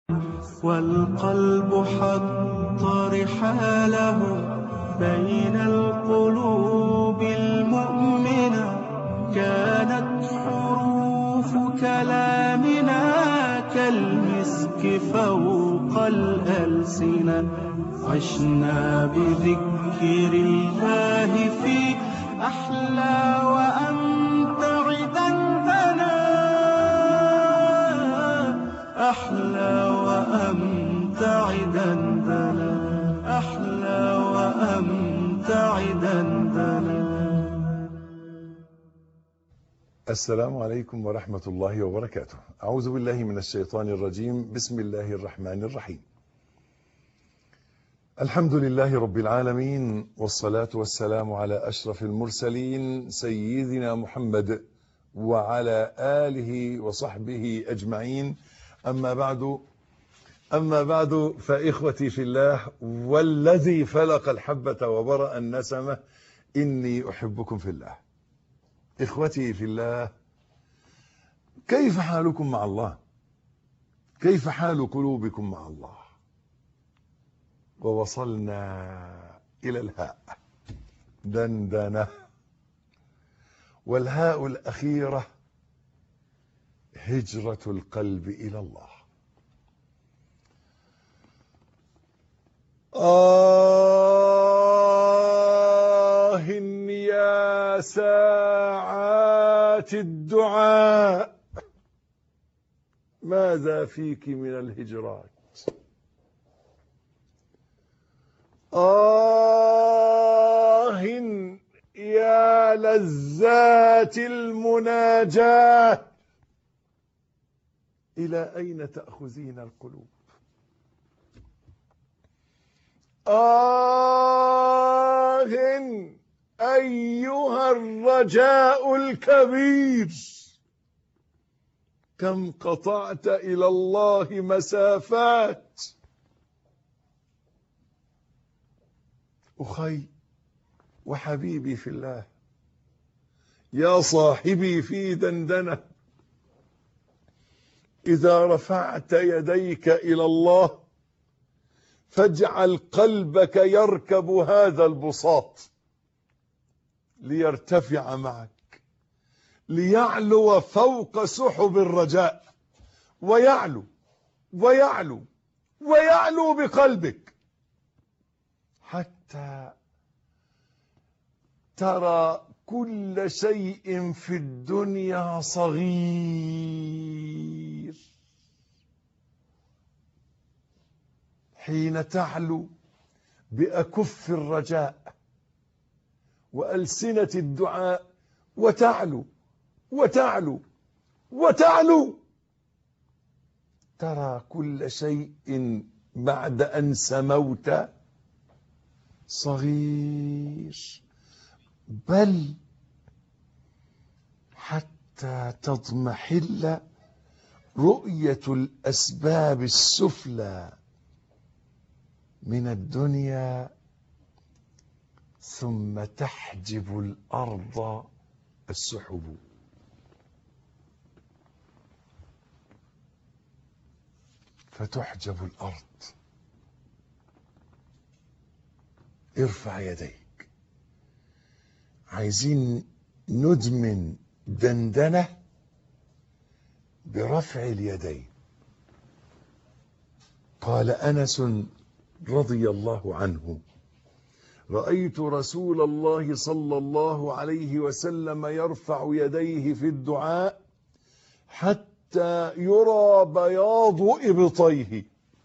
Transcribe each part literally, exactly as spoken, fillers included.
والقلب حط رحاله بين القلوب المؤمنة. كانت حروف كلامنا كالمسك فوق الألسنة. عشنا بذكر الله في أحلى وأمتع دندنة. أحلى وأمتع دندنة. أحلى وأمتع دندنة. السلام عليكم ورحمة الله وبركاته. أعوذ بالله من الشيطان الرجيم. بسم الله الرحمن الرحيم. الحمد لله رب العالمين، والصلاة والسلام على أشرف المرسلين سيدنا محمد وعلى آله وصحبه أجمعين. أما بعد أما بعد فإخوتي في الله، والذي فلق الحبة وبرأ النسمة، إني أحبكم في الله. إخوتي في الله، كيف حالكم مع الله؟ كيف حال قلوبكم مع الله؟ ووصلنا إلى الهاء، دندنة، والهاء الأخيرة هجرة القلب إلى الله. آه يا ساعات الدعاء، ماذا فيك من الهجرات؟ آه يا لذات المناجاة، إلى أين تأخذين القلوب؟ آه أيها الرجاء الكبير، كم قطعت إلى الله مسافات. أخي وحبيبي في الله، يا صاحبي في دندنة، إذا رفعت يديك إلى الله فاجعل قلبك يركب هذا البساط ليرتفع معك، ليعلو فوق سحب الرجاء، ويعلو ويعلو ويعلو بقلبك حتى ترى كل شيء في الدنيا صغير. حين تعلو بأكف الرجاء وألسنة الدعاء، وتعلو وتعلو وتعلو، ترى كل شيء بعد أن سموت صغير، بل حتى تضمحل رؤية الأسباب السفلى من الدنيا، ثم تحجب الأرض السحب. فتحجب الأرض. ارفع يديك. عايزين ندمن دندنة برفع اليدين. قال أنس رضي الله عنه: رأيت رسول الله صلى الله عليه وسلم يرفع يديه في الدعاء حتى يرى بياض إبطيه،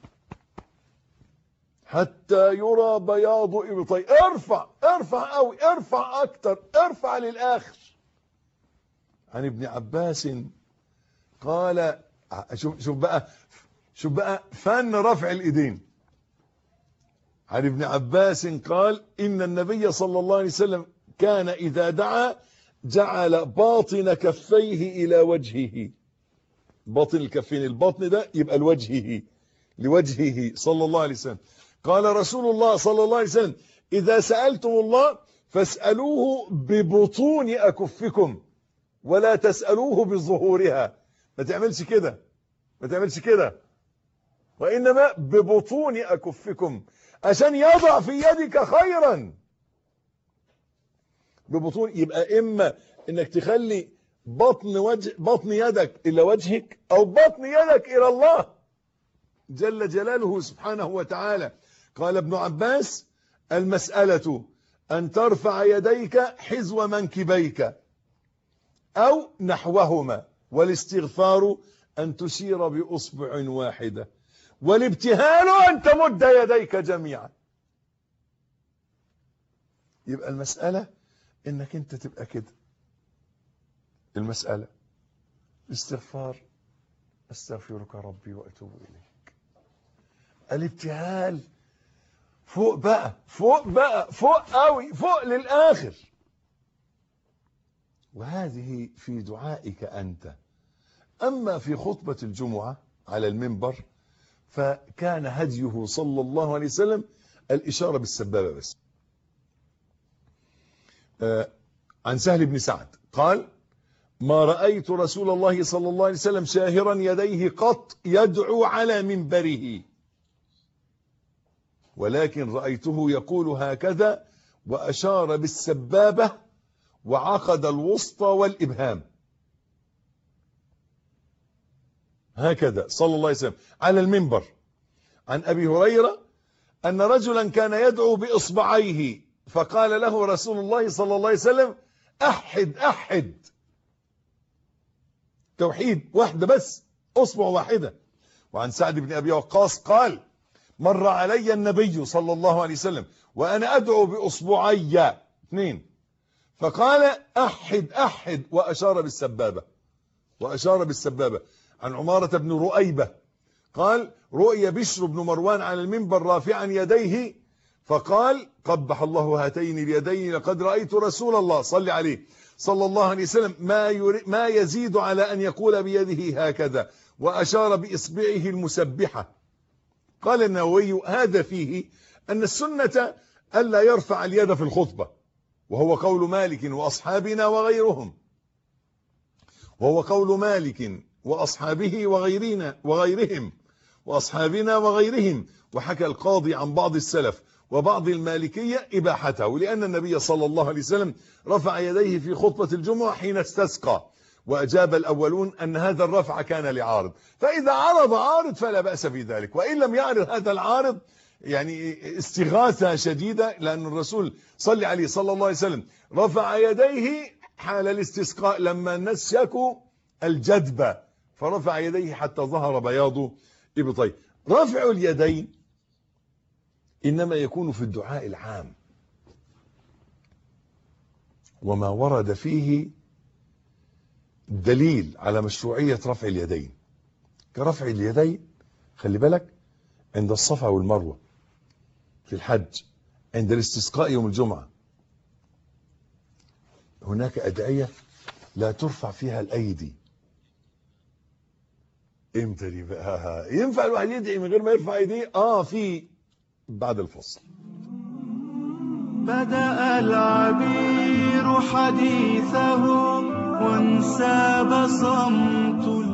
حتى يرى بياض إبطيه. ارفع ارفع قوي، ارفع أكتر، ارفع للآخر. عن ابن عباس قال، شوف شوف بقى شوف بقى فن رفع الإيدين. عن ابن عباس قال: إن النبي صلى الله عليه وسلم كان إذا دعا جعل باطن كفيه إلى وجهه. باطن الكفين، الباطن ده يبقى لوجهه، لوجهه صلى الله عليه وسلم. قال رسول الله صلى الله عليه وسلم: إذا سألتم الله فاسألوه ببطون أكفكم ولا تسألوه بظهورها. ما تعملش كده، ما تعملش كده، وإنما ببطون أكفكم، عشان يضع في يدك خيرا. ببطون، يبقى إما إنك تخلي بطن وجه بطن يدك إلى وجهك، أو بطن يدك إلى الله جل جلاله سبحانه وتعالى. قال ابن عباس: المسألة أن ترفع يديك حذو منكبيك أو نحوهما، والاستغفار أن تشير بأصبع واحدة، والابتهال أن تمد يديك جميعا. يبقى المسألة إنك أنت تبقى كده. المسألة استغفار: أستغفرك ربي وأتوب إليك. الابتهال فوق بقى، فوق بقى، فوق قوي، فوق للآخر. وهذه في دعائك أنت. أما في خطبة الجمعة على المنبر فكان هديه صلى الله عليه وسلم الإشارة بالسبابة بس. آه عن سهل بن سعد قال: ما رأيت رسول الله صلى الله عليه وسلم شاهرا يديه قط يدعو على منبره، ولكن رأيته يقول هكذا، وأشار بالسبابة وعقد الوسطى والإبهام، هكذا صلى الله عليه وسلم على المنبر. عن أبي هريرة أن رجلا كان يدعو بإصبعيه، فقال له رسول الله صلى الله عليه وسلم: أحد أحد، توحيد واحدة بس، أصبع واحدة. وعن سعد بن أبي وقاص قال: مر علي النبي صلى الله عليه وسلم وأنا أدعو بأصبعي اثنين، فقال: أحد أحد، وأشار بالسبابة وأشار بالسبابة. عن عمارة بن رؤيبة قال: رؤي بشر بن مروان على المنبر رافعا يديه، فقال: قبح الله هاتين اليدين، لقد رأيت رسول الله صلى عليه صلى الله عليه وسلم ما, ما يزيد على أن يقول بيده هكذا، وأشار بإصبعه المسبحة. قال النووي: هذا فيه أن السنة ألا يرفع اليد في الخطبة، وهو قول مالك وأصحابنا وغيرهم، وهو قول مالك وأصحابه وغيرنا وغيرهم وأصحابنا وغيرهم. وحكى القاضي عن بعض السلف وبعض المالكية إباحته، لأن النبي صلى الله عليه وسلم رفع يديه في خطبة الجمعة حين استسقى، وأجاب الأولون أن هذا الرفع كان لعارض، فإذا عرض عارض فلا بأس في ذلك، وإن لم يعرض هذا العارض يعني استغاثة شديدة، لأن الرسول صلى عليه صلى الله عليه وسلم رفع يديه حال الاستسقاء لما الناس شكوا الجدبة، فرفع يديه حتى ظهر بياض إبطيه. رفع اليدين إنما يكون في الدعاء العام، وما ورد فيه دليل على مشروعية رفع اليدين، كرفع اليدين خلي بالك عند الصفا والمروة في الحج، عند الاستسقاء يوم الجمعة، هناك أدعية لا ترفع فيها الأيدي. امتى دي بقى؟ ينفع الواحد يدعي من غير ما يرفع ايديه؟ اه في بعد الفصل. بدأ العبير حديثه وانساب صمت